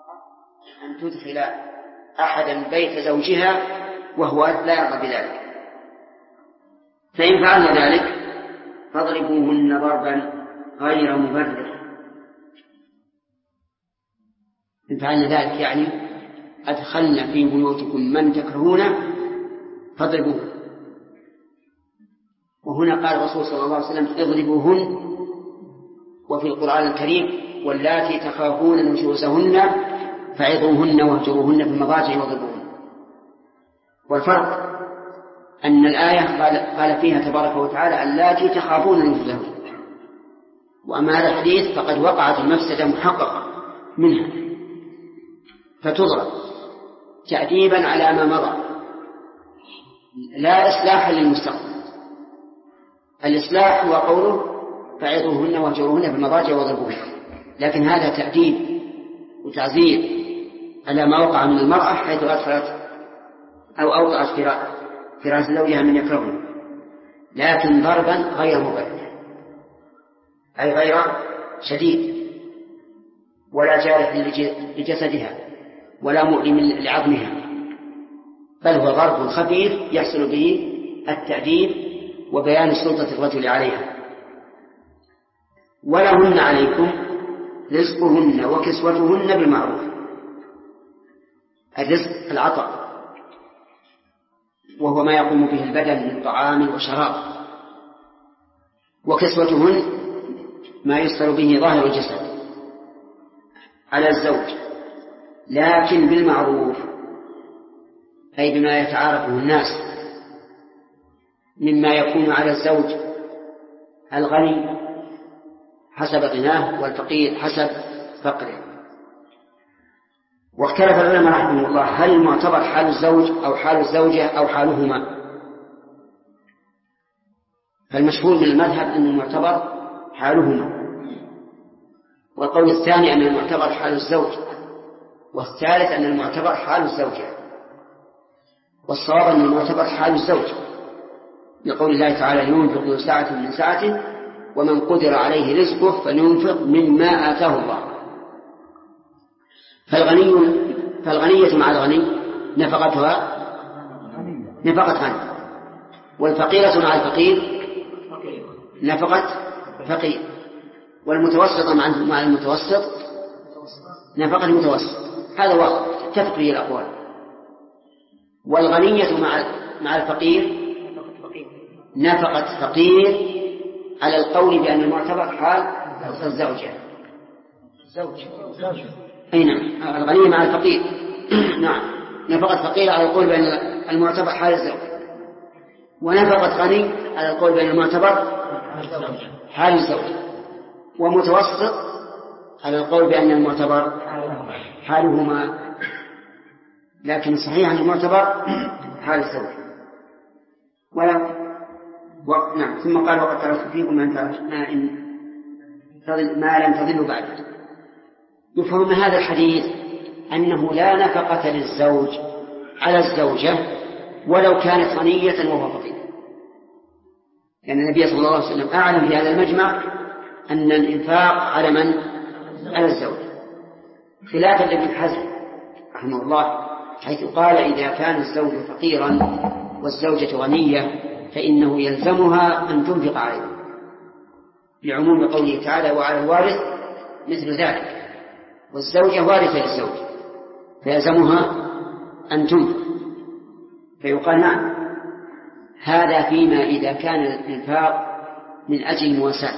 أن تدخل أحدا بيت زوجها وهو لا يرضى بذلك، فإن فعلن ذلك فاضربوهن ضربا غير مبرح. إن فعلن ذلك يعني أدخلن في بيوتكم من تكرهونه فاضربوه. وهنا قال الرسول صلى الله عليه وسلم اضربوهن، وفي القرآن الكريم واللاتي تخافون نشوزهن فعظوهن واهجروهن في المضاجع واضربوهن. والفرق أن الآية قال فيها تبارك وتعالى اللاتي تخافون نشوزهن، وأما هذا الحديث فقد وقعت المفسدة محققة منها فتضرب تأديبا على ما مضى لا إصلاحا للمستقبل. الإصلاح هو قوله فعظوهن واهجروهن في المضاجع واضربوهن، لكن هذا تأديب وتعزير على ما وقع من المرأة حيث أدخلت أو أوضعت فراش زوجها من يكرهه، لكن ضربا غير مبرح أي غير شديد ولا جارح لجسدها ولا مؤلم لعظمها، بل هو ضرب خفيف يحصل به التأديب وبيان سلطة الرجل عليها. ولهن عليكم رزقهن وكسوتهن بالمعروف. الرزق العطاء وهو ما يقوم به البدن من طعام وشراب، وكسوتهن ما يستر به ظاهر الجسد على الزوج، لكن بالمعروف أي بما يتعارفه الناس مما يكون على الزوج الغني حسب غناه والفقير حسب فقره. واختلف العلماء رحمه الله هل المعتبر حال الزوج أو حال الزوجة أو حالهما؟ فالمشهور من المذهب أن المعتبر حالهما، والقول الثاني أن المعتبر حال الزوج، والثالث أن المعتبر حال الزوجة، والصواب أن المعتبر حال الزوج لقول الله تعالى لينفق ذو سعة من سعته ومن قدر عليه رزقه فلينفق مما آتاه الله. فالغنية مع الغني نفقتها نفقة غني، والفقيرة مع الفقير نفقة فقير، والمتوسطة مع المتوسط نفقة المتوسط. هذا واضح تتفق فيه الأقوال. والغنية مع الفقير نفقة فقير على القول بأن المعتبر حال الزوجة. أي نعم، الغنية مع الفقير نعم نفقة فقير على القول بأن المعتبر حال الزوج، ونفقة غني على القول بأن المعتبر حال الزوج، ومتوسط على القول بأن المعتبر حالهما، لكن صحيح أن المعتبر حال الزوج. نعم. ثم قال وقد تركت فيكم ما لم تضلوا بعد. يفهم من هذا الحديث أنه لا نفقة للزوج على الزوجة ولو كانت غنية وهو فقير، لأن النبي صلى الله عليه وسلم أعلم في هذا المجمع أن الإنفاق على من؟ على الزوج، خلافا لابن حزم رحمه الله حيث قال إذا كان الزوج فقيرا والزوجة غنية فإنه يلزمها أن تنفق عليه، لعموم قوله تعالى وعلى الوارث مثل ذلك، والزوجة وارثة للزوج فيلزمها أن تنفق. فيقال نعم هذا فيما إذا كان الإنفاق من أجل المواساة.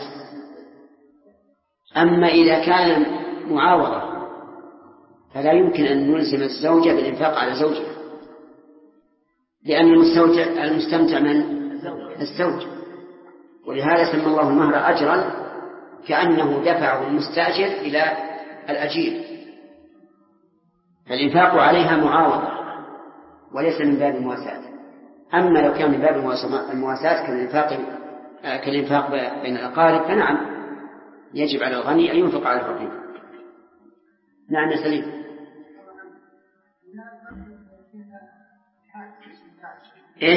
أما إذا كان معاوضة فلا يمكن أن نلزم الزوجة بالإنفاق على زوجها، لأن المستمتع من؟ الزوج، ولهذا سمى الله المهر أجرا كأنه دفعه المستأجر إلى الأجير، فالإنفاق عليها معاوضة وليس من باب المواساة. أما لو كان من باب المواساة كالإنفاق بين الأقارب فنعم يجب على الغني أن ينفق على الفقير. نعم يا سليم. إيش؟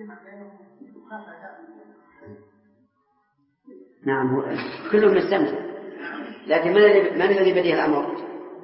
نعم هو كلهم يستمتع، لكن من الذي بديه الأمر؟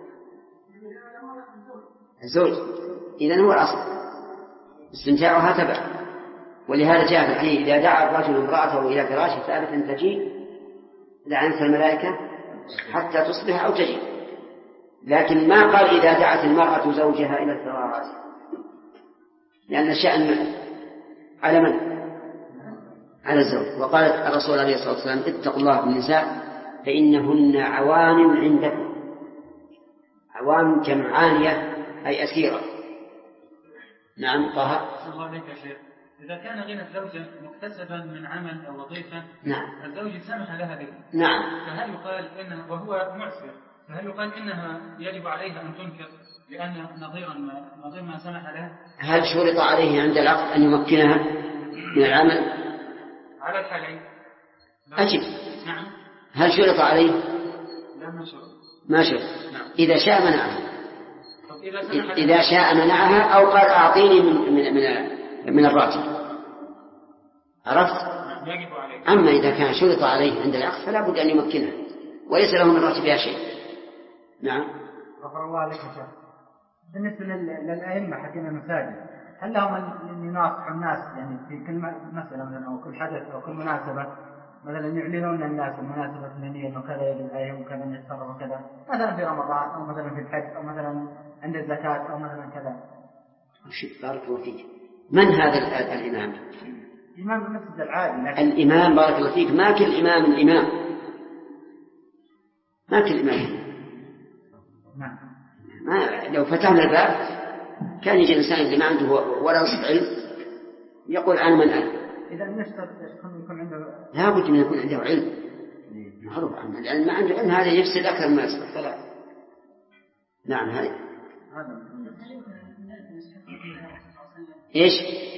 الزوج. إذن هو الأصل استمتاعها تبع. ولهذا جاء في الحديث إذا دعا الرجل امرأته إلى فراشه فأبت أن تجيء لعنتها الملائكة حتى تصبح أو تجيء، لكن ما قال إذا دعت المرأة زوجها إلى الفراش، لأن الشأن على من؟ على الزوج. وقال الرسول عليه الصلاة والسلام اتقوا الله بالنساء فإنهن عوان عندكم. عوان جمعانية أي أسيرة. نعم طه. الله عليك يا شيخ، إذا كان غنى الزوجة مكتسبا من عمل أو وظيفة نعم الزوج سمح لها به، نعم، فهل يقال إنه وهو معسر فهل يقال إنها يجب عليها أن تنكر لأن نظير ما سمح لها؟ هل شرط عليه عند العقد أن يمكنها من العمل؟ على الحالين أجب. نعم. هل شرط عليه؟ لا ما شرط. ما شرط. نعم. إذا شاء منعها. إذا شاء منعها أو قال أعطيني من الراتب. عرفت؟ يجب عليه. أما إذا كان شرط عليه عند العقد فلا بد أن يمكنها وليس له من راتبها شيء. نعم. غفر الله عليك يا شيخ. بالنسبة للأئمة حقين المساجد هل لهم أن يناصحوا الناس يعني في كل مسألة مثلا أو كل حدث أو كل مناسبة مثلا يعلنون للناس المناسبة الفلانية إنه كذا يجب عليهم وكذا يتصرف وكذا، مثلا في رمضان أو مثلا في الحج أو مثلا عند الزكاة أو مثلا كذا؟ بارك الله فيك. من هذا الإمام؟ إمام المسجد العادي. الإمام بارك الله فيك ما كل إمام الإمام، ما كل إمام. نعم. لو فتحنا الباب كان يجي الإنسان اللي ما عنده ولا نصف علم يقول أنا من أنا. إذا نشترط يكون عنده، لا بد من يكون عنده علم معروف عنه، لأن ما عنده علم هذا يفسد أكثر ما يصلح. ثلاث. نعم هذا. إيش؟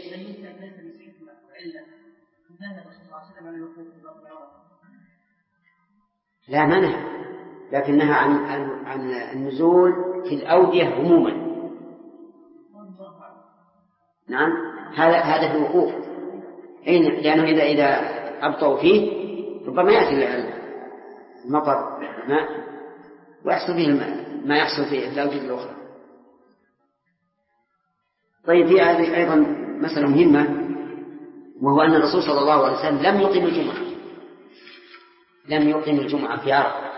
لا منع، لكنها عن النزول في الأودية عموما. نعم هذا في الوقوف، لأنه إذا أبطأوا فيه ربما يأتي المطر ماء ويحصل فيه ما يحصل في الأوجه الأخرى. طيب في هذه أيضا مسألة مهمة، وهو أن الرسول صلى الله عليه وسلم لم يقم الجمعة في عرفة،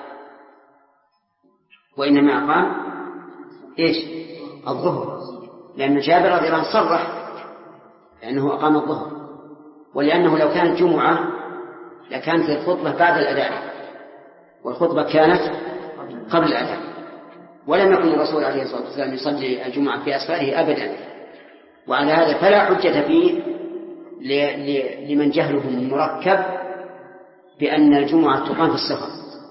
وإنما أقام إيش؟ الظهر، لأن جابر رضي الله عنه صرح لأنه أقام الظهر، ولأنه لو كانت جمعة لكانت الخطبة بعد الأذان والخطبة كانت قبل الأذان، ولم يكن الرسول عليه الصلاة والسلام يصلي الجمعة في أسفاره أبدا. وعلى هذا فلا حجة فيه لمن جهله مركب بأن الجمعة تقام في السفر،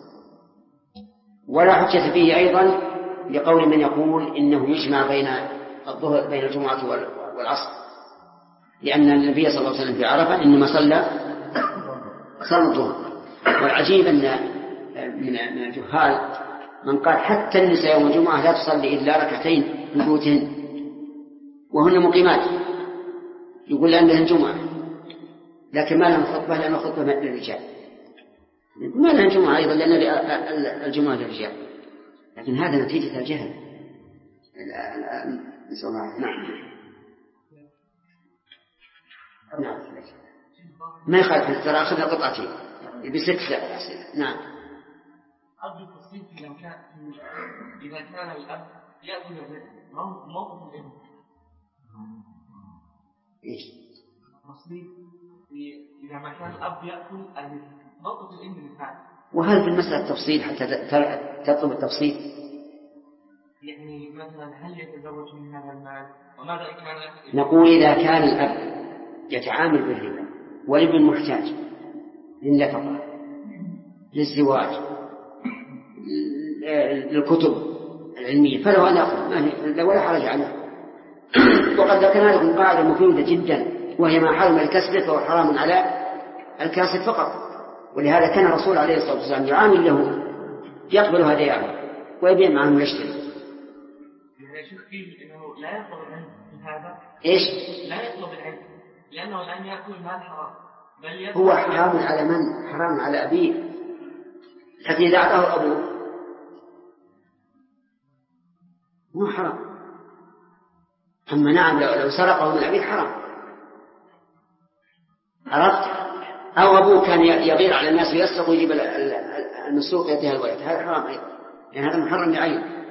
ولا حجة فيه أيضا لقول من يقول إنه يجمع بين الجمعة والعصر، لأن النبي صلى الله عليه وسلم في عرفة إنما صلى الظهر. والعجيب أن من الجهال من قال حتى النساء يوم الجمعة لا تصلي إلا ركعتين في بيوتهن وهن مقيمات، يقول لأنها الجمعة، لكن ما لهم خطبة لأنها خطبة للرجال، ما لها الجمعة أيضا لأن الجمعة للرجال، لكن هذا نتيجة الجهل. نعم ما يخالف، ترى أخذنا قطعتين بست أسئلة. نعم. أرجو التصريح إذا كان الأب يأكل موقف الأم. إيش؟ تصريح إذا ما كان الأب يأكل موقف الأم للفعل. وهل في المسألة تفصيل حتى تطلب التفصيل؟ يعني مثلا هل يتزوج من هذا المال وماذا إن كان؟ نقول إذا كان الأب يتعامل بالربا والابن محتاج للنفقة للزواج للكتب العلمية فله أن يأخذ ولا حرج عليه. وقد ذكرنا لكم قاعدة مفيدة جدا، وهي ما حرم الكسب فهو حرام على الكاسب فقط، ولهذا كان الرسول عليه الصلاة والسلام يعامل له يقبل هداياه ويبيع معه ويشتري. إنه لا يطلب العلم في هذا. إيش؟ لا يطلب العلم لأنه الآن يأكل المال حرام. هو حرام على من؟ حرام على أبيه، لكن إذا أعطاه أبوه مو حرام. أما نعم لو سرقه من أبيه حرام، عرفت؟ أو أبوه كان يغير على الناس ويسرق ويجيب المسروق يديها الولد، هذا حرام أيضا، يعني هذا محرم بعينه.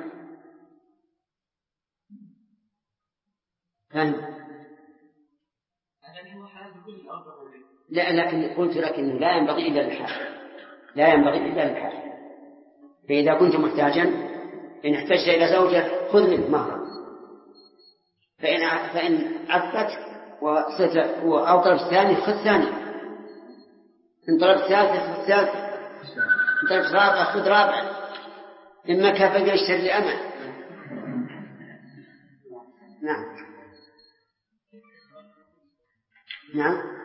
لا، لكن قلت لك إنه لا ينبغي إلا للحاجة، لا ينبغي إلا للحاجة. فإذا كنت محتاجا إن احتجت إلى زوجة خذ منه مهرا، فإن عفت أو طلبت ثاني خذ ثاني، إن طلبت ثالث خذ ثالث، إن طلبت رابع خذ رابع، إما كافل يشتري لأمه. نعم نعم.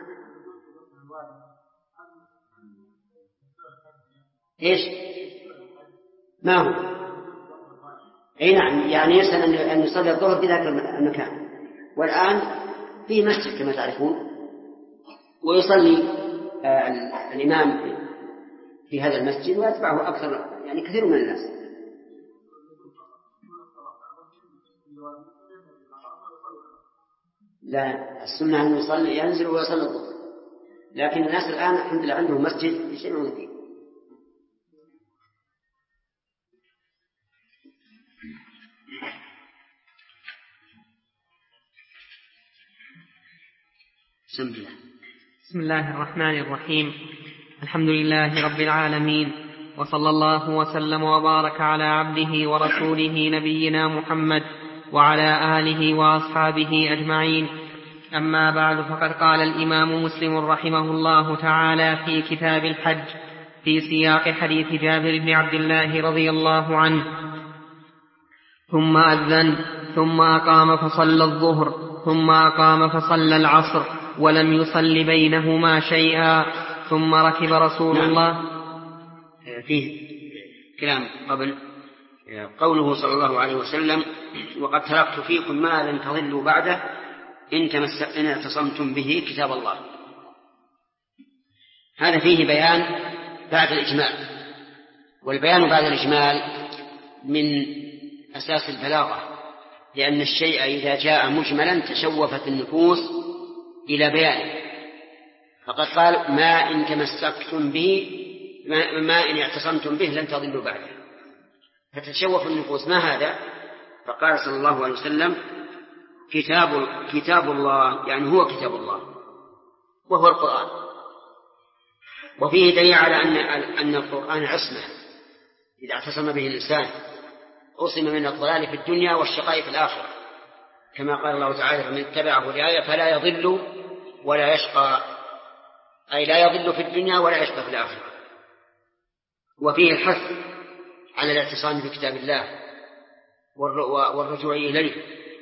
إيش ما هو؟ أي نعم، يعني يسأل أن يصلي الظهر في ذاك المكان، والآن في مسجد كما تعرفون، ويصلي الإمام في هذا المسجد ويتبعه أكثر، يعني كثير من الناس. لا، السنة أن يصلي ينزل ويصلي الظهر، لكن الناس الآن الحمد لله عندهم مسجد يجتمعون فيه. بسم الله الرحمن الرحيم. الحمد لله رب العالمين، وصلى الله وسلم وبارك على عبده ورسوله نبينا محمد وعلى آله وأصحابه أجمعين. أما بعد، فقد قال الإمام مسلم رحمه الله تعالى في كتاب الحج في سياق حديث جابر بن عبد الله رضي الله عنه: ثم أذن ثم أقام فصلى الظهر ثم أقام فصلى العصر ولم يصل بينهما شيئا، ثم ركب رسول الله. فيه كلام قبل قوله صلى الله عليه وسلم: وقد تركت فيكم ما لن تضلوا بعده إن اعتصمتم به كتاب الله. هذا فيه بيان بعد الإجمال، والبيان بعد الإجمال من أساس البلاغة، لأن الشيء إذا جاء مجملا تشوفت النفوس إلى بيانه. فقد قال: ما إن تمسكتم به، ما إن اعتصمتم به لن تضلوا بعده، فتشوف النفوس. ما هذا؟ فقال صلى الله عليه وسلم: كتاب الله، يعني هو كتاب الله وهو القرآن. وفيه دليل على أن القرآن عصمة، إذا اعتصم به الإنسان عصم من الضلال في الدنيا والشقاء في الآخرة، كما قال الله تعالى: فمن اتبعه الآية فلا يضل ولا يشقى، أي لا يضل في الدنيا ولا يشقى في الآخرة. وفيه الحث على الاعتصام بكتاب الله والرجوع إليه،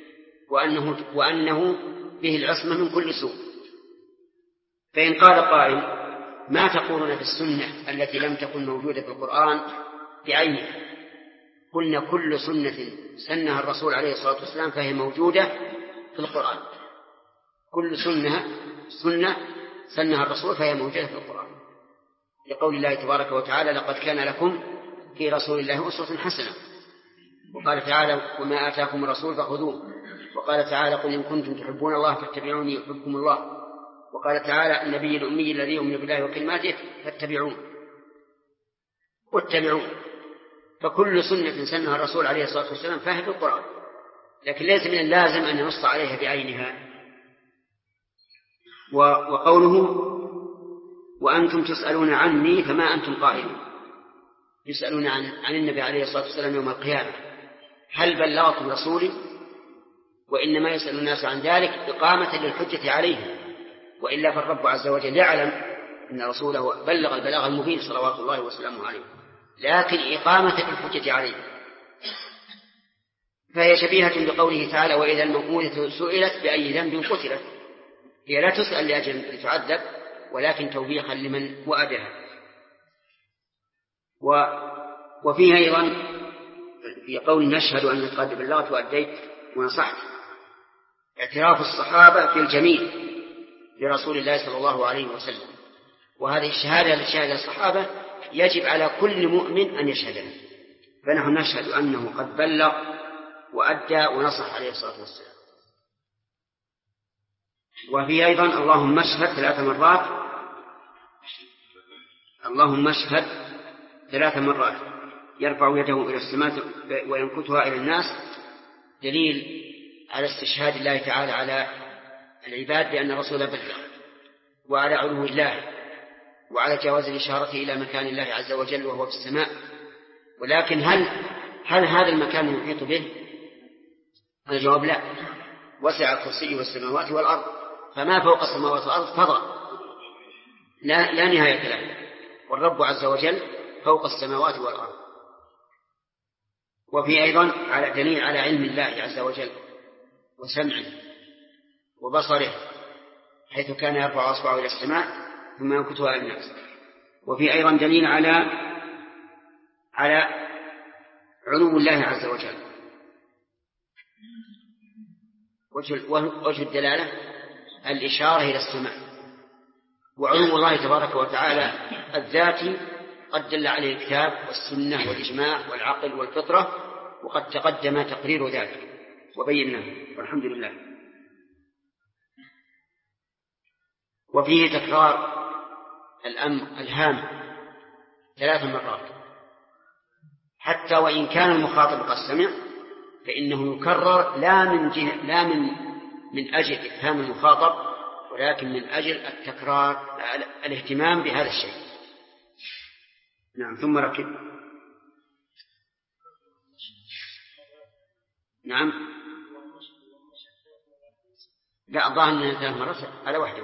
وأنه به العصمة من كل سوء. فإن قال قائل: ما تقولون في السنة التي لم تكن موجودة في القرآن بعينها؟ قلنا: كل سنة سنها الرسول عليه الصلاة والسلام فهي موجودة في القرآن. كل سنة سنها الرسول فهي موجودة في القرآن، لقول الله تبارك وتعالى: لقد كان لكم في رسول الله أسوة حسنة. وقال تعالى: وما آتاكم الرسول فخذوه. وقال تعالى: قل إن كنتم تحبون الله فاتبعوني يحببكم الله. وقال تعالى: النبي الأمي الذي يؤمن بالله وكلماته فاتبعوه واتبعوه. فكل سنة سنها الرسول عليه الصلاة والسلام فهي في القرآن، لكن ليس من اللازم أن نص عليها بعينها. وقوله: وأنتم تسألون عني فما أنتم قائلون، يسألون عن النبي عليه الصلاة والسلام يوم القيامة: هل بلغكم رسولي؟ وإنما يسأل الناس عن ذلك إقامة للحجة عليهم، وإلا فالرب عز وجل يعلم أن رسوله بلغ البلاغ المبين صلوات الله وسلامه عليه، لكن إقامة للحجة عليه. فهي شبيهة بقوله تعالى: وإذا الموءودة سئلت بأي ذنب قتلت. هي لا تسأل لأجل لتعذب، ولكن توبيخا لمن وأدها. وفيها أيضا في قول: نشهد أنك قد بلغت وأديت ونصحت، اعتراف الصحابة بالجميل لرسول الله صلى الله عليه وسلم. وهذه الشهادة التي شهد الصحابة يجب على كل مؤمن أن يشهدها، فنحن نشهد أنه قد بلغ وأدى ونصح عليه الصلاة والسلام. وفي أيضا اللهم اشهد 3 مرات، اللهم اشهد 3 مرات، يرفع يده إلى السماء وينكتها إلى الناس، دليل على استشهاد الله تعالى على العباد بأن الرسول بلغ، وعلى علو الله، وعلى جواز الإشارة إلى مكان الله عز وجل وهو في السماء. ولكن هل هذا المكان يحيط به؟ الجواب لا. وسع الكرسي والسماوات والأرض، فما فوق السماوات والأرض فضاء لا نهاية له، والرب عز وجل فوق السماوات والأرض. وفي أيضا على دليل على علم الله عز وجل وسمعه وبصره، حيث كان يرفع أصبعه إلى السماء ثم ينكتها إلى الناس. وفي أيضا دليل على علو الله عز وجل. وجه الدلالة الإشارة إلى السماء. وعلو الله تبارك وتعالى الذاتي قد دل عليه الكتاب والسنة والإجماع والعقل والفطرة، وقد تقدم تقرير ذلك وبيناه والحمد لله. وفيه تكرار الأمر الهام 3 مرات، حتى وإن كان المخاطب قد سمع فإنه يكرر لا من أجل إفهام المخاطب، ولكن من أجل التكرار، الاهتمام بهذا الشيء. نعم. ثم ركب. نعم. لا، الظاهر أنها 3 مرات على واحدة.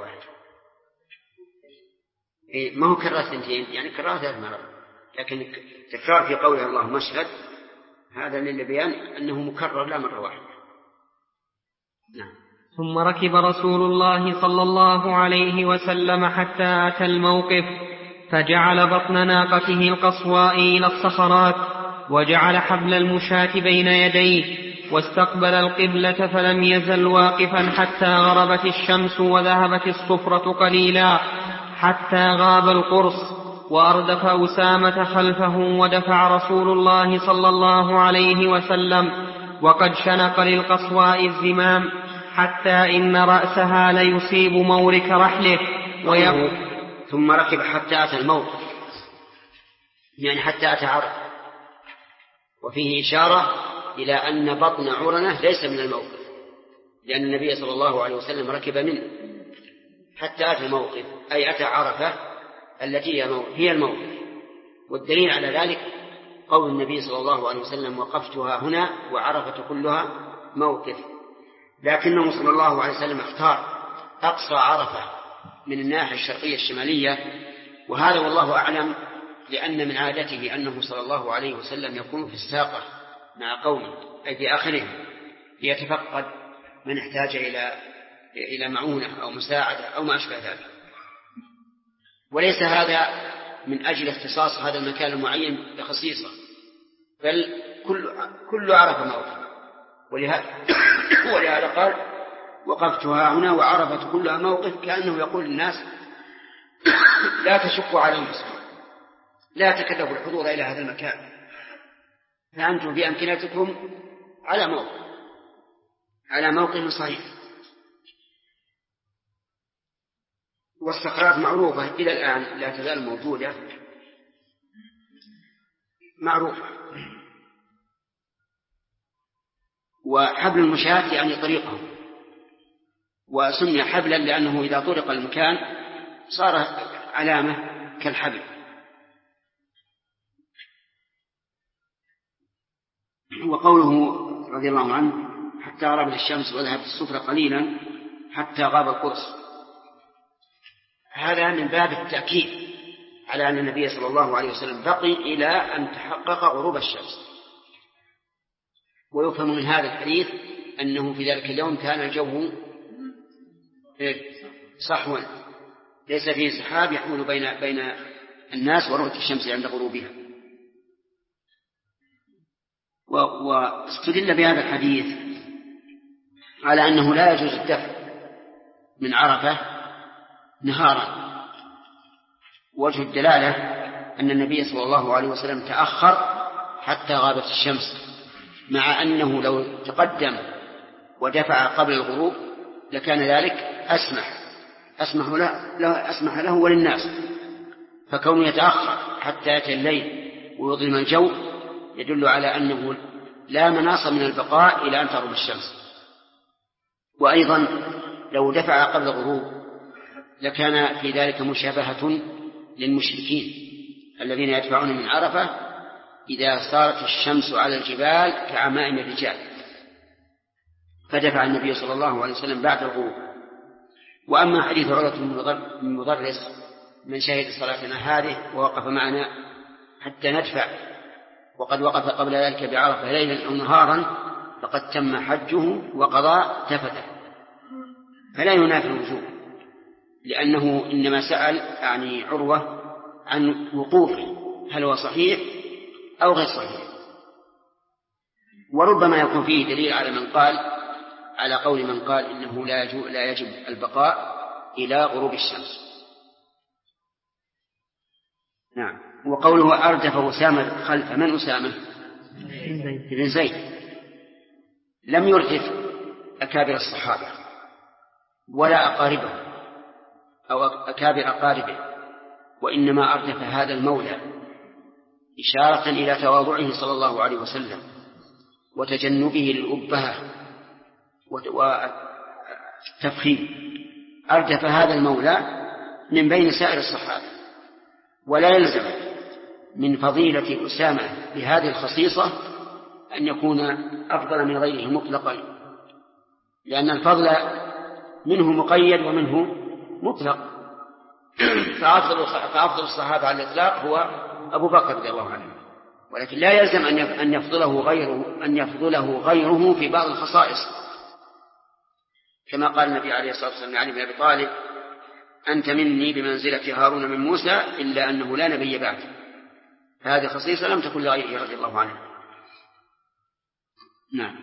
ما هو كرر 2، يعني كرر 3 مرات، لكن تكرار في قوله اللهم اشهد هذا للبيان أنه مكرر لا مرة واحدة. نعم. ثم ركب رسول الله صلى الله عليه وسلم حتى أتى الموقف، فجعل بطن ناقته القصواء إلى الصخرات، وجعل حبل المشاة بين يديه، واستقبل القبلة، فلم يزل واقفا حتى غربت الشمس وذهبت الصفرة قليلا، حتى غاب القرص، وأردف أسامة خلفه، ودفع رسول الله صلى الله عليه وسلم وقد شنق للقصواء الزمام، حتى إن رأسها ليصيب مورك رحله ثم ركب حتى أتى الموقف، يعني حتى أتى عرفة. وفيه إشارة إلى أن بطن عرنة ليس من الموقف، لأن النبي صلى الله عليه وسلم ركب منه حتى أتى الموقف، أي أتى عرفة التي هي الموقف. والدليل على ذلك قول النبي صلى الله عليه وسلم وقفتها هنا وعرفة كلها موقف، لكنه صلى الله عليه وسلم اختار أقصى عرفة من الناحية الشرقية الشمالية، وهذا والله أعلم لأن من عادته أنه صلى الله عليه وسلم يكون في الساقة مع قومه، أي في آخرهم، ليتفقد من احتاج إلى معونة أو مساعدة أو ما أشبه ذلك. وليس هذا من أجل اختصاص هذا المكان المعين بخصيصة، بل كل عرفة موقف. ولهذا قال وقفتها هنا وعرفت كلها موقف، كأنه يقول للناس لا تشقوا على المسلمين، لا تكلفوا الحضور إلى هذا المكان، فأنتم في أمكنتكم على موقف صحيح. والصخرات معروفة إلى الآن، لا تزال موجودة معروفة. وحبل المشاة يعني طريقه، وسمي حبلا لأنه إذا طرق المكان صار علامة كالحبل. وقوله رضي الله عنه حتى غربت الشمس وذهبت الصفرة قليلا حتى غاب القرص، هذا من باب التأكيد على أن النبي صلى الله عليه وسلم بقي إلى أن تحقق غروب الشمس. ويفهم من هذا الحديث أنه في ذلك اليوم كان الجو صحوا، ليس فيه سحاب يحول بين الناس ورؤية الشمس عند غروبها. واستدل بهذا الحديث على أنه لا يجوز الدفع من عرفة نهارا. وجه الدلالة أن النبي صلى الله عليه وسلم تأخر حتى غابت الشمس، مع أنه لو تقدم ودفع قبل الغروب لكان ذلك أسمح له وللناس. فكونه يتأخر حتى يأتي الليل ويظلم الجو يدل على أنه لا مناص من البقاء إلى أن تغرب الشمس. وأيضا لو دفع قبل الغروب لكان في ذلك مشابهة للمشركين الذين يدفعون من عرفة إذا صارت الشمس على الجبال كعمائم الرجال، فدفع النبي صلى الله عليه وسلم بعد الغروب. وأما حديث عروة بن مضرس من شهد صلاتنا هذه ووقف معنا حتى ندفع وقد وقف قبل ذلك بعرفة ليلا أو نهارا فقد تم حجه وقضى تفته، فلا ينافي الوجوب، لأنه إنما سأل يعني عروة عن وقوفه هل هو صحيح أو غير صحيح. وربما يكون فيه دليل على قول من قال إنه لا يجب البقاء إلى غروب الشمس. نعم. وقوله أردف أسامة خلف من أسامة؟ ابن زيد. لم يردف أكابر الصحابة ولا أقاربه أو أكابر أقاربه، وإنما أردف هذا المولى إشارة إلى تواضعه صلى الله عليه وسلم وتجنبه للأبهة والتفخيم. أردف هذا المولى من بين سائر الصحابة، ولا يلزم من فضيلة أسامة بهذه الخصيصة أن يكون أفضل من غيره مطلقا، لأن الفضل منه مقيد ومنه مطلق. فأفضل الصحابة على الإطلاق هو أبو بكر رضي الله عنه، ولكن لا يلزم أن يفضله غيره في بعض الخصائص، كما قال النبي عليه الصلاة والسلام لعلي بن أبي طالب: أنت مني بمنزلة هارون من موسى إلا أنه لا نبي بعد. هذه خصيصة لم تكن لغيره رضي الله عنه. نعم.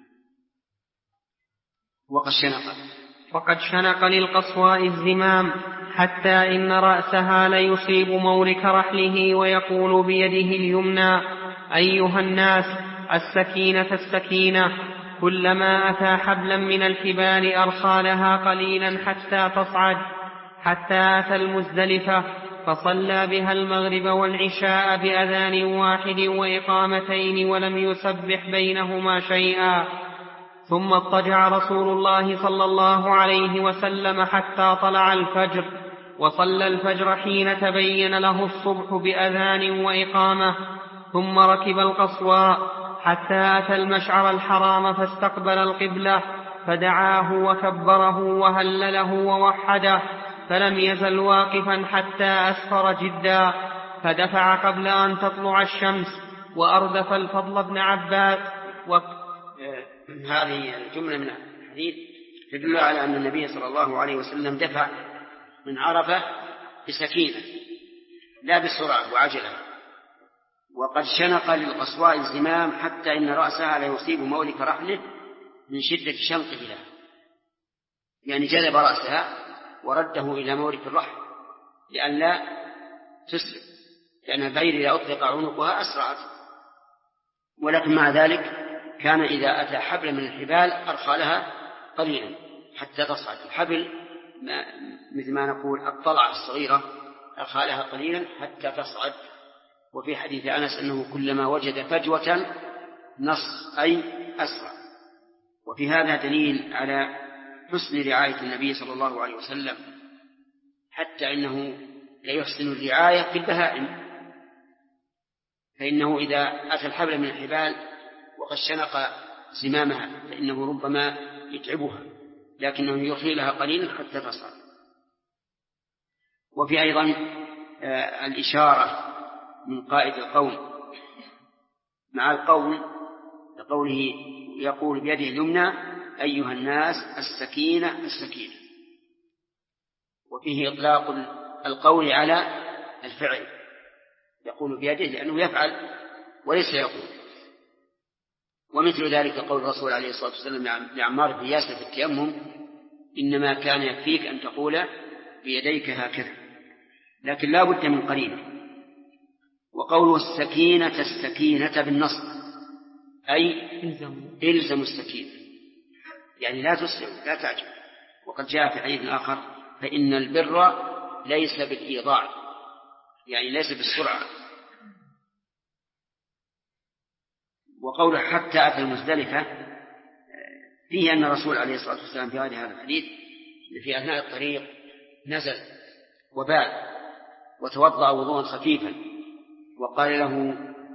وقد شنق للقصواء الزمام حتى إن رأسها ليصيب مورك رحله ويقول بيده اليمنى: أيها الناس، السكينة السكينة. كلما أتى حبلا من الحبال أرخى لها قليلا حتى تصعد، حتى أتى المزدلفة فصلى بها المغرب والعشاء بأذان واحد وإقامتين ولم يسبح بينهما شيئا. ثم اضطجع رسول الله صلى الله عليه وسلم حتى طلع الفجر، وصلى الفجر حين تبين له الصبح بأذان وإقامة. ثم ركب القصواء حتى أتى المشعر الحرام فاستقبل القبلة، فدعاه وكبره وهلله ووحده، فلم يزل واقفا حتى أسفر جدا، فدفع قبل أن تطلع الشمس، وأردف الفضل بن عباس. هذه الجملة من الحديث تدل على أن النبي صلى الله عليه وسلم دفع من عرفة بسكينة لا بسرعة وعجلة. وقد شنق للقصواء الزمام حتى إن رأسها لا يصيب مولك رحله من شدة شنقه له، يعني جلب رأسها ورده إلى مورك الرحل لأن لا تسلم، لأن البعير إذا أطلق عنقها أسرعت. ولكن مع ذلك كان إذا أتى حبل من الحبال أرخى لها قليلا حتى تصعد. الحبل مثل ما نقول الطلعة الصغيرة أرخى لها قليلا حتى تصعد. وفي حديث أنس أنه كلما وجد فجوة نص أي أسرع. وفي هذا دليل على حسن رعاية النبي صلى الله عليه وسلم، حتى إنه ليحسن الرعاية في البهائم، فإنه إذا أتى الحبل من الحبال وقد شنق زمامها فإنه ربما يتعبها، لكنه يرخي لها قليلا حتى تصعد. وفي أيضا الإشارة من قائد القوم مع القول لقوله يقول بيده اليمنى: أيها الناس، السكينة السكينة. وفيه إطلاق القول على الفعل، يقول بيده لأنه يفعل وليس يقول. ومثل ذلك قول الرسول عليه الصلاة والسلام لعمار بن ياسر في التيمم: إنما كان يكفيك أن تقول بيديك هكذا، لكن لا بد من قرينة. وقوله السكينة بالنصب أي إلزموا السكينة، يعني لا تسرعوا لا تعجلوا. وقد جاء في حديث آخر فإن البر ليس بالإيضاع، يعني ليس بالسرعة. وقوله حتى أتى المزدلفة فيه أن الرسول عليه الصلاة والسلام في هذا الحديث في أثناء الطريق نزل وبال وتوضأ وضوءا خفيفا، وقال له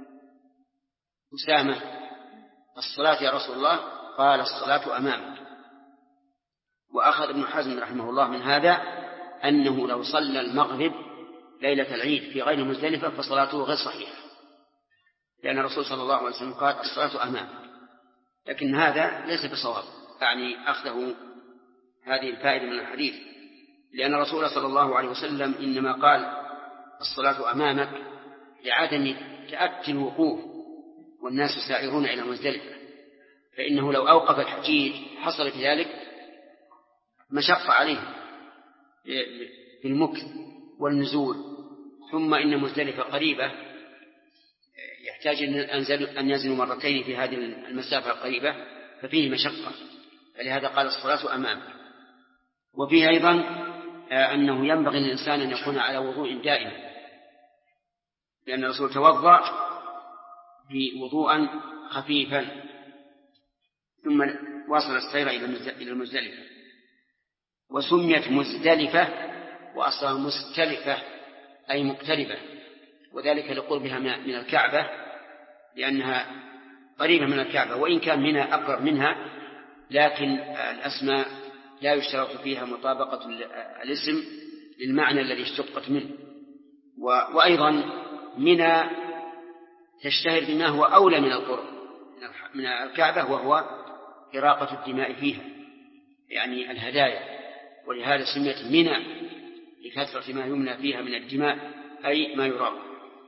أسامة الصلاة يا رسول الله؟ قال الصلاة أمامك. وأخذ ابن حزم رحمه الله من هذا أنه لو صلى المغرب ليلة العيد في غير مزدلفة فصلاته غير صحيحة، لأن الرسول صلى الله عليه وسلم قال الصلاة أمامك. لكن هذا ليس بصواب، يعني أخذه هذه الفائدة من الحديث، لأن الرسول صلى الله عليه وسلم إنما قال الصلاة أمامك لعدم تأتي الوقوف والناس سائرون إلى مزدلفة، فإنه لو أوقف الحجيج حصل في ذلك مشقة عليه في المكث والنزول، ثم إن مزدلفة قريبة يحتاج أن ينزلوا مرتين في هذه المسافة القريبة، ففيه مشقة، فلهذا قال الصلاة أمامك. وفيه أيضا أنه ينبغي للإنسان أن يكون على وضوء دائم، لأن الرسول توضأ بوضوءا خفيفا ثم واصل السير إلى المزدلفة. وسميت مزدلفة وأصلها مستلفة أي مقتربة، وذلك لقربها من الكعبة، لأنها قريبة من الكعبة، وإن كان منها أقرب منها، لكن الأسماء لا يشترط فيها مطابقة الاسم للمعنى الذي اشتقت منه. وأيضا منى تشتهر بما هو أولى من القرب من الكعبة، وهو إراقة الدماء فيها، يعني الهدايا، ولهذا سميت منى لكثرة ما يمنى فيها من الدماء أي ما يراق.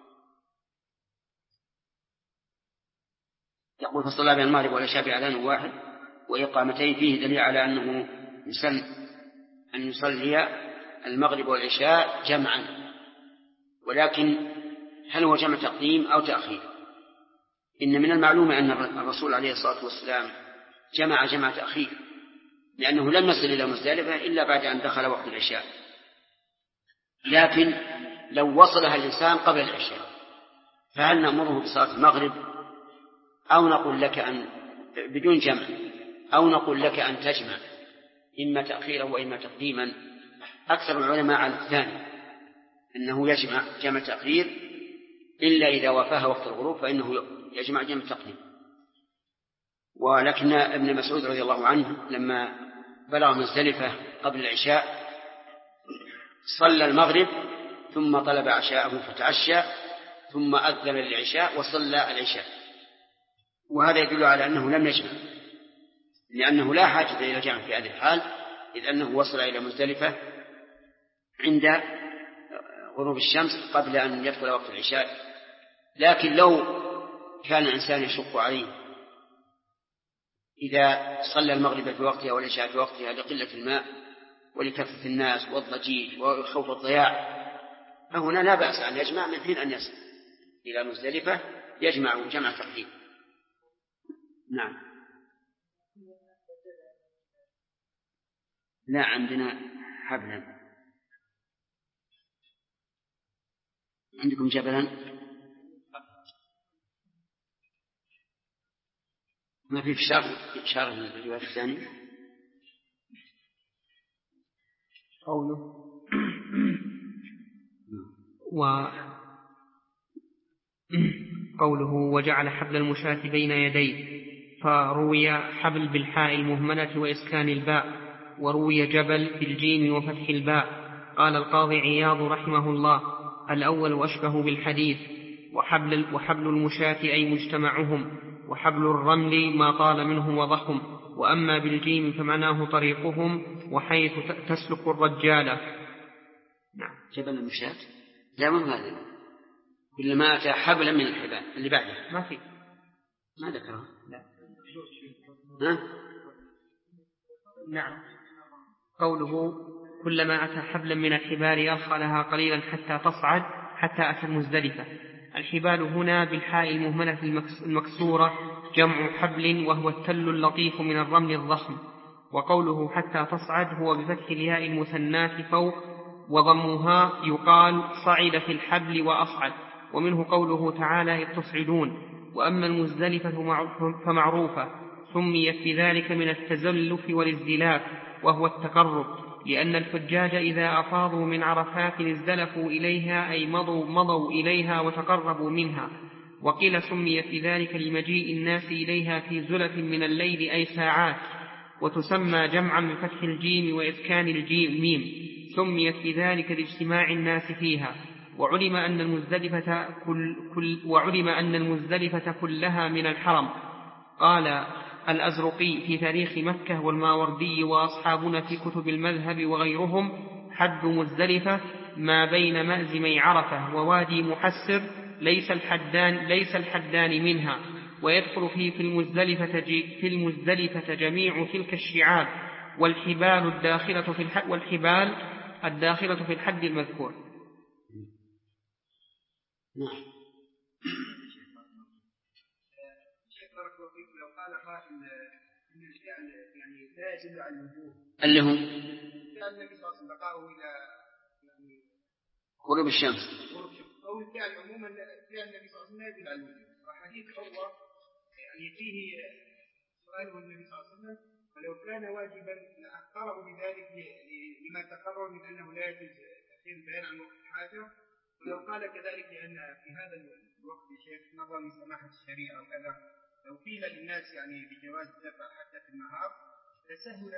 يقول فالصلاة بين المغرب والعشاء بأذان واحد وإقامتين فيه دليل على أنه يسن أن يصلي المغرب والعشاء جمعا، ولكن هل هو جمع تقديم أو تأخير؟ إن من المعلوم أن الرسول عليه الصلاة والسلام جمع تأخير، لأنه لم يصل إلى مزدلفة إلا بعد أن دخل وقت العشاء. لكن لو وصلها الإنسان قبل العشاء فهل نأمره بصلاة المغرب أو نقول لك أن بدون جمع، أو نقول لك أن تجمع إما تأخيرا وإما تقديما؟ أكثر العلماء على الثاني، أنه يجمع جمع تأخير، إلا إذا وافاها وقت الغروب فإنه يجمع جمع تقديم. ولكن ابن مسعود رضي الله عنه لما بلغ مزدلفة قبل العشاء صلى المغرب ثم طلب عشاءه فتعشى ثم أذن للعشاء وصلى العشاء، وهذا يدل على أنه لم يجمع، لأنه لا حاجة إلى جمع في هذه الحال، إذ أنه وصل إلى مزدلفة عند غروب الشمس قبل أن يدخل وقت العشاء. لكن لو كان الإنسان يشق عليه إذا صلى المغرب في وقتها والعشاء في وقتها لقلة الماء ولكثرة الناس والضجيج وخوف الضياع، فهنا لا بأس أن يجمع من حين أن يصل إلى مزدلفة يجمع جمع تقديم. نعم. لا عندنا حبلا. عندكم جبلا؟ ما في إشارة من الرواية الثانية. قوله وجعل حبل المشاة بين يديه، فروي حبل بالحاء المهملة وإسكان الباء، وروي جبل بالجيم وفتح الباء. قال القاضي عياض رحمه الله: الأول أشبه بالحديث، وحبل المشاة أي مجتمعهم، وحبل الرمل ما طال منه وضخم. وأما بالجيم فمعناه طريقهم وحيث تسلك الرجالة. نعم. جبل المشاة لا من هذا، كل ما أتى حبلا من الحبال اللي بعده ما في، ما ذكره. لا. ها؟ نعم. قوله كلما أتى حبلا من الحبال يرخى لها قليلا حتى تصعد حتى أتى المزدلفة. الحبال هنا بالحاء المهملة المكسورة جمع حبل، وهو التل اللطيف من الرمل الضخم. وقوله حتى تصعد هو بفتح الياء المثناة فوق وضمها، يقال صعد في الحبل وأصعد. ومنه قوله تعالى إذ تصعدون. وأما المزدلفة فمعروفة، سميت بذلك من التزلف والازدلاف، وهو التقرب، لأن الحجاج إذا أفاضوا من عرفات ازدلفوا إليها، أي مضوا إليها وتقربوا منها. وقيل سميت بذلك لمجيء الناس إليها في زلف من الليل أي ساعات. وتسمى جمعا بفتح الجيم وإسكان الجيم ميم، سميت بذلك لاجتماع الناس فيها. وعلم أن المزدلفة كلها من الحرم. قال الأزرقي في تاريخ مكة والماوردي وأصحابنا في كتب المذهب وغيرهم: حد مزدلفة ما بين مأزمي عرفة ووادي محسر، ليس الحدان منها. ويدخل فيه في المزدلفة جميع تلك الشعاب والحبال الداخلة في الحد المذكور. لو قال قائل ان الفعل يعني لا يدل على الوجوب اللي هم فعل النبي صلى الله عليه وسلم بقاؤه الى غروب الشمس، او الفعل عموما فعل النبي صلى الله عليه وسلم لا يدل على الوجوب. وحديث عروه يعني فيه سؤاله النبي صلى الله عليه وسلم ولو كان واجبا لاخره بذلك لما تقرر من انه لا يجوز تاخير البيان عن وقت الحاجه. ولو قال كذلك لان في هذا الوقت الشيخ نظر من سماحه الشريعه وكذا، لو قيل للناس يعني بجواز الدفع حتى في النهار لسهل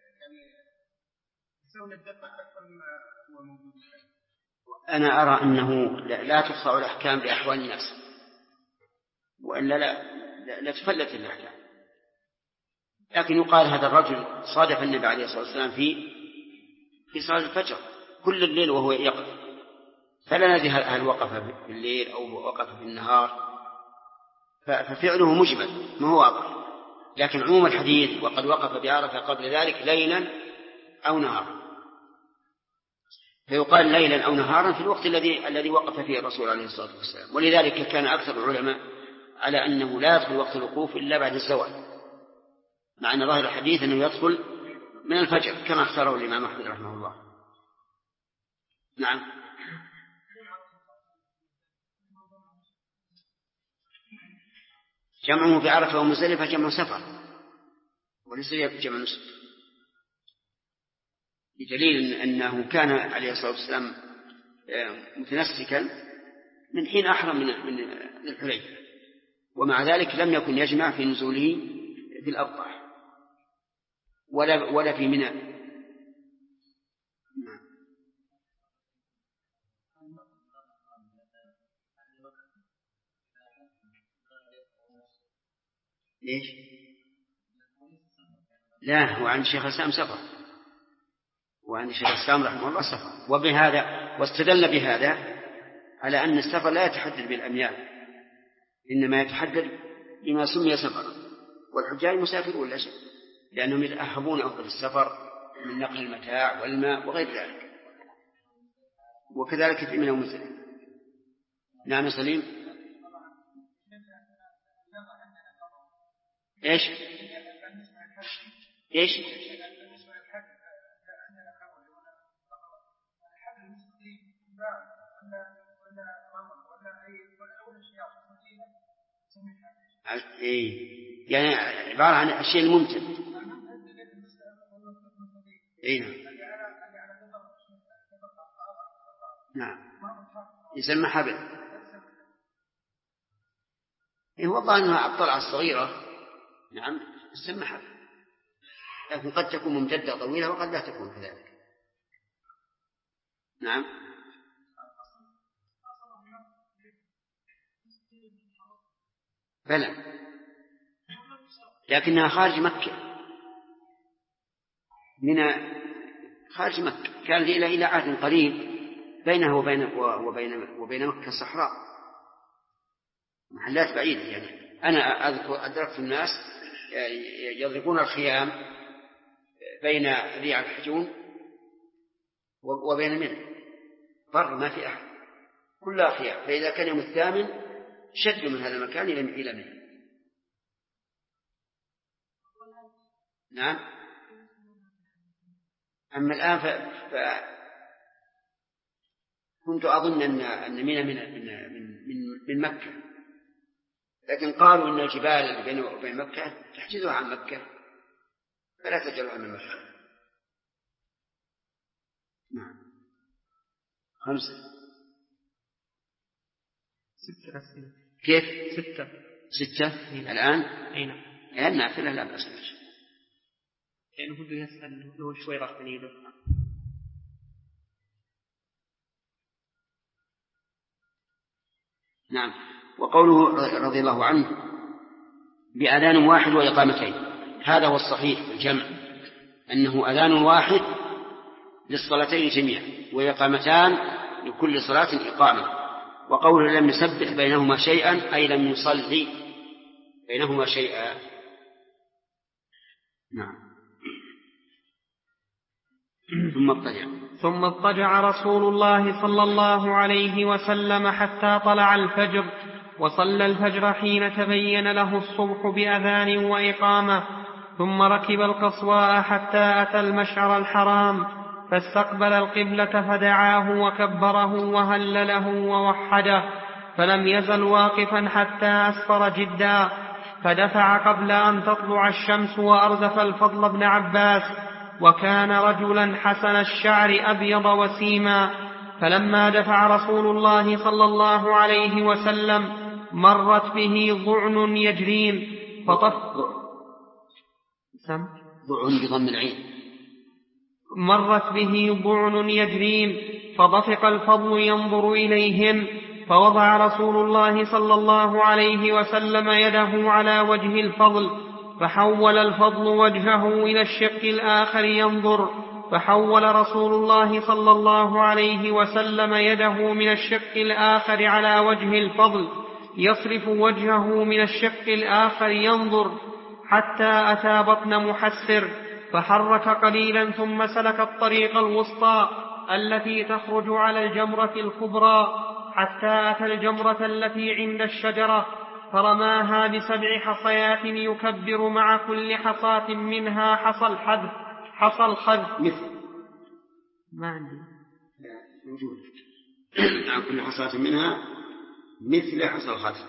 الدفع أكثر مما هو موجود. أنا أرى أنه لا تخضع الأحكام بأحوال الناس، وإلا لا تفلت الأحكام. لكن يقال هذا الرجل صادف النبي عليه الصلاة والسلام في صلاة الفجر كل الليل وهو يقف، فلا ندري هل وقف في الليل أو وقف في النهار، ففعله مجمل ما هو واضح. لكن عموم الحديث وقد وقف بعرفة قبل ذلك ليلا أو نهارا، فيقال ليلا أو نهارا في الوقت الذي وقف فيه الرسول عليه الصلاة والسلام. ولذلك كان أكثر العلماء على أنه لا يدخل وقت الوقوف إلا بعد الزوال، مع أن ظاهر الحديث أنه يدخل من الفجر كما اختاره الإمام أحمد رحمه الله. نعم. جمعه في عرفة ومزدلفة جمع سفر وليس جمع نسك، بدليل أنه كان عليه الصلاة والسلام متنسكا من حين أحرم من الحليفة، ومع ذلك لم يكن يجمع في نزوله في الأبطح ولا في منى. ليش؟ لا، هو عند شيخ الإسلام سفر، وعند شيخ الإسلام رحمه الله سفر. واستدل بهذا على أن السفر لا يتحدد بالأميال، إنما يتحدد بما سمي سفرا، والحجاج مسافرون لا شك، لأنهم يتأهبون أفضل السفر من نقل المتاع والماء وغير ذلك، وكذلك في منى ومزدلفة. نعم سليم. ايش يعني عبارة عن الشيء الممتد. نعم يسمى حبل. هو الظاهر أنها الطلعة الصغيرة نعم يسمى حبل، لكن قد تكون ممتدة طويلة وقد لا تكون كذلك. نعم. بلى، لكنها خارج مكة، من خارج مكة، كانت إلى عهد قريب بينه وبين مكة الصحراء، محلات بعيدة. يعني أنا أدركت الناس يضربون الخيام بين ذي الحجون وبين منى بر ما في أحد كلها خيار. فإذا كان يوم الثامن شدوا من هذا المكان إلى منى. نعم. أما الآن كنت أظن أن منى من مكة، لكن قالوا إن الجبال اللي بينه وبين مكة تحجزها عن مكة فلا تجعلها من مكة. نعم. 5 6 أسئلة. كيف 6 الآن؟ أي نعم. النافلة لا بأس بها، لأنه بده يسأل له شوي راح تنيده. نعم. وقوله رضي الله عنه بأذان واحد وإقامتين، هذا هو الصحيح في الجمع، أنه أذان واحد للصلاتين جميعا وإقامتان لكل صلاة إقامة. وقوله لم يسبح بينهما شيئا أي لم يصلي بينهما شيئا. نعم. ثم اضطجع رسول الله صلى الله عليه وسلم حتى طلع الفجر، وصلى الفجر حين تبين له الصبح بأذان وإقامة، ثم ركب القصواء حتى أتى المشعر الحرام، فاستقبل القبلة فدعاه وكبره وهلله ووحده، فلم يزل واقفا حتى أسفر جدا، فدفع قبل أن تطلع الشمس وأردف الفضل بن عباس، وكان رجلا حسن الشعر أبيض وسيما. فلما دفع رسول الله صلى الله عليه وسلم مرت به ضعن يجرين مرت به ضعن يجرين فضفق الفضل ينظر إليهن، فوضع رسول الله صلى الله عليه وسلم يده على وجه الفضل، فحول الفضل وجهه إلى الشق الآخر ينظر، فحول رسول الله صلى الله عليه وسلم يده من الشق الآخر على وجه الفضل يصرف وجهه من الشق الآخر ينظر، حتى أتى بطن محسر، فحرك قليلا ثم سلك الطريق الوسطى التي تخرج على الجمرة الكبرى، حتى أتى الجمرة التي عند الشجرة، فرماها ب7 حصيات يكبر مع كل حصاة منها حصى الخذف مثل ما عندي موجود مع كل حصاة منها مثل حصى الخذف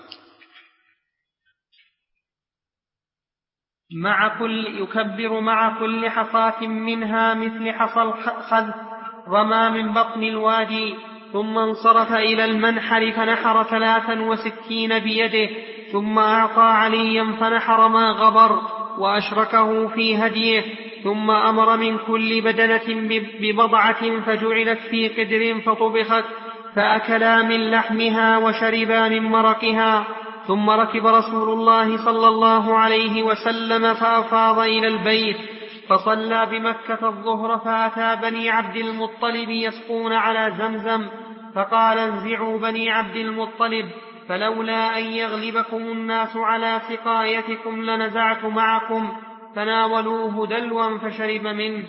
يكبر مع كل حصاة منها مثل حصى الخذف، رمى من بطن الوادي، ثم انصرف إلى المنحر فنحر 63 بيده، ثم أعطى عليا فنحر ما غبر وأشركه في هديه، ثم أمر من كل بدنة ببضعة فجعلت في قدر فطبخت، فأكلا من لحمها وشربا من مرقها. ثم ركب رسول الله صلى الله عليه وسلم فأفاض إلى البيت، فصلى بمكة الظهر، فأتى بني عبد المطلب يسقون على زمزم، فقال انزعوا بني عبد المطلب، فلولا أن يغلبكم الناس على سقايتكم لنزعت معكم، فناولوه دلوا فشرب منه.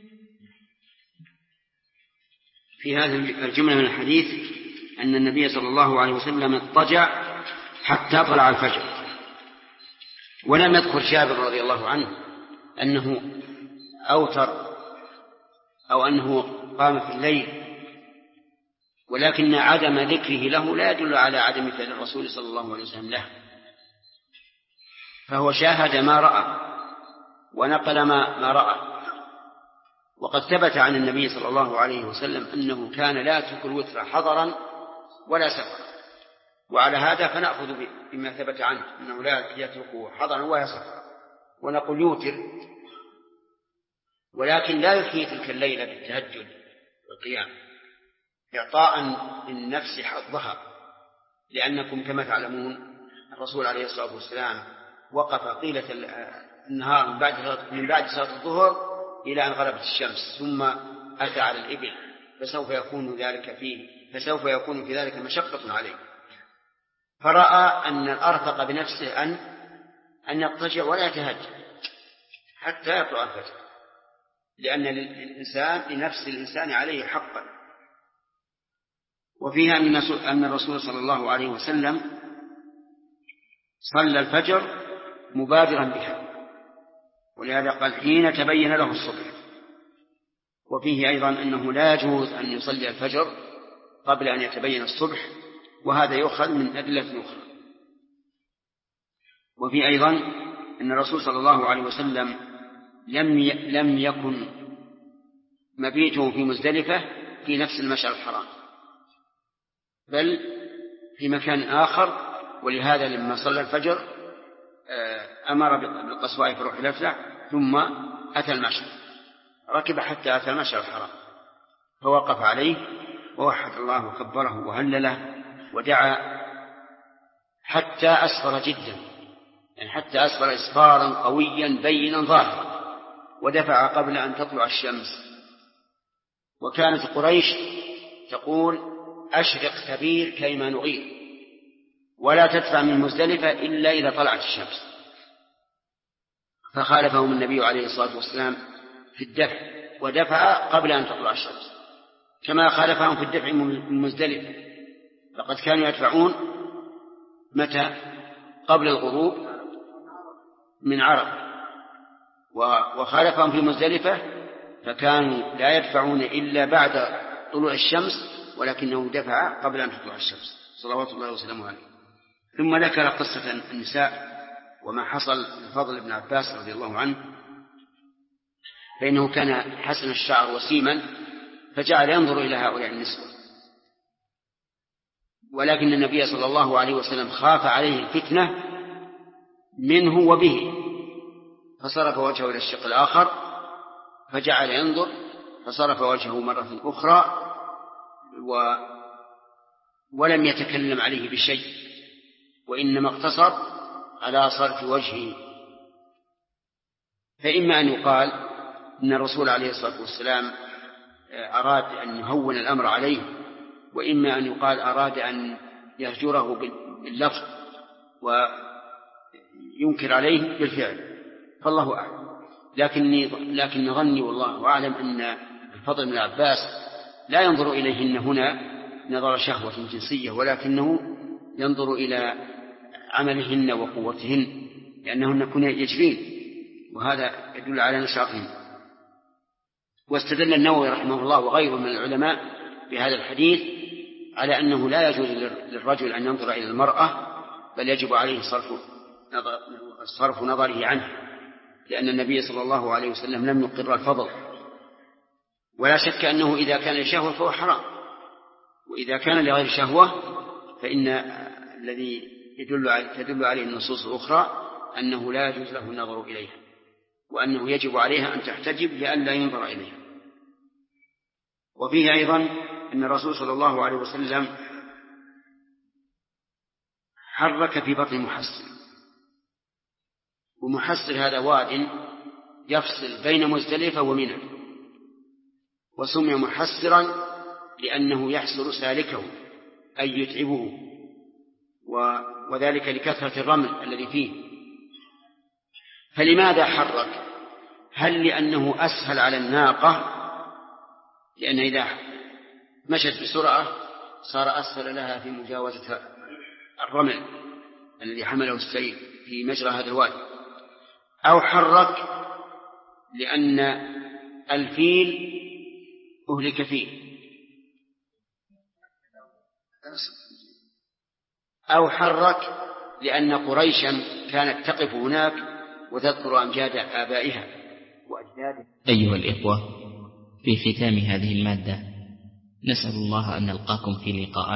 في هذه الجملة من الحديث أن النبي صلى الله عليه وسلم اضطجع حتى طلع الفجر، ولم يذكر جابر رضي الله عنه أنه أوتر أو أنه قام في الليل، ولكن عدم ذكره له لا يدل على عدم فعل الرسول صلى الله عليه وسلم له، فهو شاهد ما رأى ونقل ما رأى. وقد ثبت عن النبي صلى الله عليه وسلم أنه كان لا يترك الوتر حضرا ولا سفرا، وعلى هذا فنأخذ بما ثبت عنه أنه لا يتركه حضرا ولا سفرا، ونقول يوتر، ولكن لا يحيي تلك الليلة بالتهجد والقيام إعطاء للنفس حظها، لأنكم كما تعلمون الرسول عليه الصلاة والسلام وقف طيلة النهار من بعد صلاة الظهر إلى أن غربت الشمس، ثم أتى على الإبل، فسوف يكون في ذلك مشقة عليه، فرأى أن الأرفق بنفسه أن يضطجع ولا يتهجد حتى يطلع الفجر، لأن لنفس الإنسان عليه حقا. وفيها أن الرسول صلى الله عليه وسلم صلى الفجر مبادرا بها، ولهذا قال حين تبين له الصبح. وفيه أيضا أنه لا يجوز أن يصلي الفجر قبل أن يتبين الصبح، وهذا يؤخذ من أدلة أخرى. وفيه أيضا أن الرسول صلى الله عليه وسلم لم يكن مبيته في مزدلفة في نفس المشعر الحرام، بل في مكان آخر، ولهذا لما صلى الفجر أمر بالقصواء في روح الأفلع ثم أتى المشعر، ركب حتى أتى المشعر الحرام فوقف عليه ووحد الله وكبره وهلله ودعا حتى أسفر جدا، يعني حتى أسفر إسفارا قويا بينا ظاهرا، ودفع قبل أن تطلع الشمس. وكانت قريش تقول أشرق ثبير كيما نغير، ولا تدفع من مزدلفة إلا إذا طلعت الشمس. فخالفهم النبي عليه الصلاة والسلام في الدفع، ودفع قبل أن تطلع الشمس، كما خالفهم في الدفع من مزدلفة، فقد كانوا يدفعون متى؟ قبل الغروب من عرفة. وخالفهم في مزدلفة فكانوا لا يدفعون إلا بعد طلوع الشمس، ولكنه دفع قبل أن تطلع الشمس صلوات الله وسلامه عليه. ثم ذكر قصة النساء وما حصل لفضل بن عباس رضي الله عنه، فإنه كان حسن الشعر وسيما، فجعل ينظر إلى هؤلاء النسوة، ولكن النبي صلى الله عليه وسلم خاف عليه الفتنة منه وبه، فصرف وجهه إلى الشق الآخر فجعل ينظر، فصرف وجهه مرة أخرى ولم يتكلم عليه بشيء، وإنما اقتصر على صرف وجهه. فإما أن يقال إن الرسول عليه الصلاة والسلام أراد أن يهون الأمر عليه، وإما أن يقال أراد أن يهجره باللفظ وينكر عليه بالفعل، فالله أعلم. لكن ظني والله أعلم أن الفضل بن عباس لا ينظر إليهن هنا نظر شهوة جنسية، ولكنه ينظر إلى عملهن وقوتهن، لأنهن كن يجرين، وهذا يدل على نشاطهن. واستدل النووي رحمه الله وغيره من العلماء بهذا الحديث على أنه لا يجوز للرجل أن ينظر إلى المرأة، بل يجب عليه صرف نظره عنه، لأن النبي صلى الله عليه وسلم لم يقر الفضل. ولا شك أنه إذا كان لشهوة فهو حرام، وإذا كان لغير شهوة فإن الذي تدل عليه النصوص الأخرى أنه لا يجوز له النظر إليها، وأنه يجب عليها أن تحتجب لئلا ينظر إليها. وفيه أيضا أن الرسول صلى الله عليه وسلم حرك في بطن محصر، ومحصر هذا واد يفصل بين مزدلفة ومنى، وسمي محصرا لأنه يحصر سالكه أي يتعبه، وذلك لكثرة الرمل الذي فيه. فلماذا حرك؟ هل لأنه أسهل على الناقة، لأن إذا مشت بسرعة صار أسهل لها في مجاوزة الرمل الذي حمله السيل في مجرى هذا الوادي، أو حرك لأن الفيل أهلك فيه، أو حرك لأن قريشا كانت تقف هناك وتذكر أمجاد آبائها وأجدادها. أيها الإخوة، في ختام هذه المادة نسأل الله أن نلقاكم في لقاء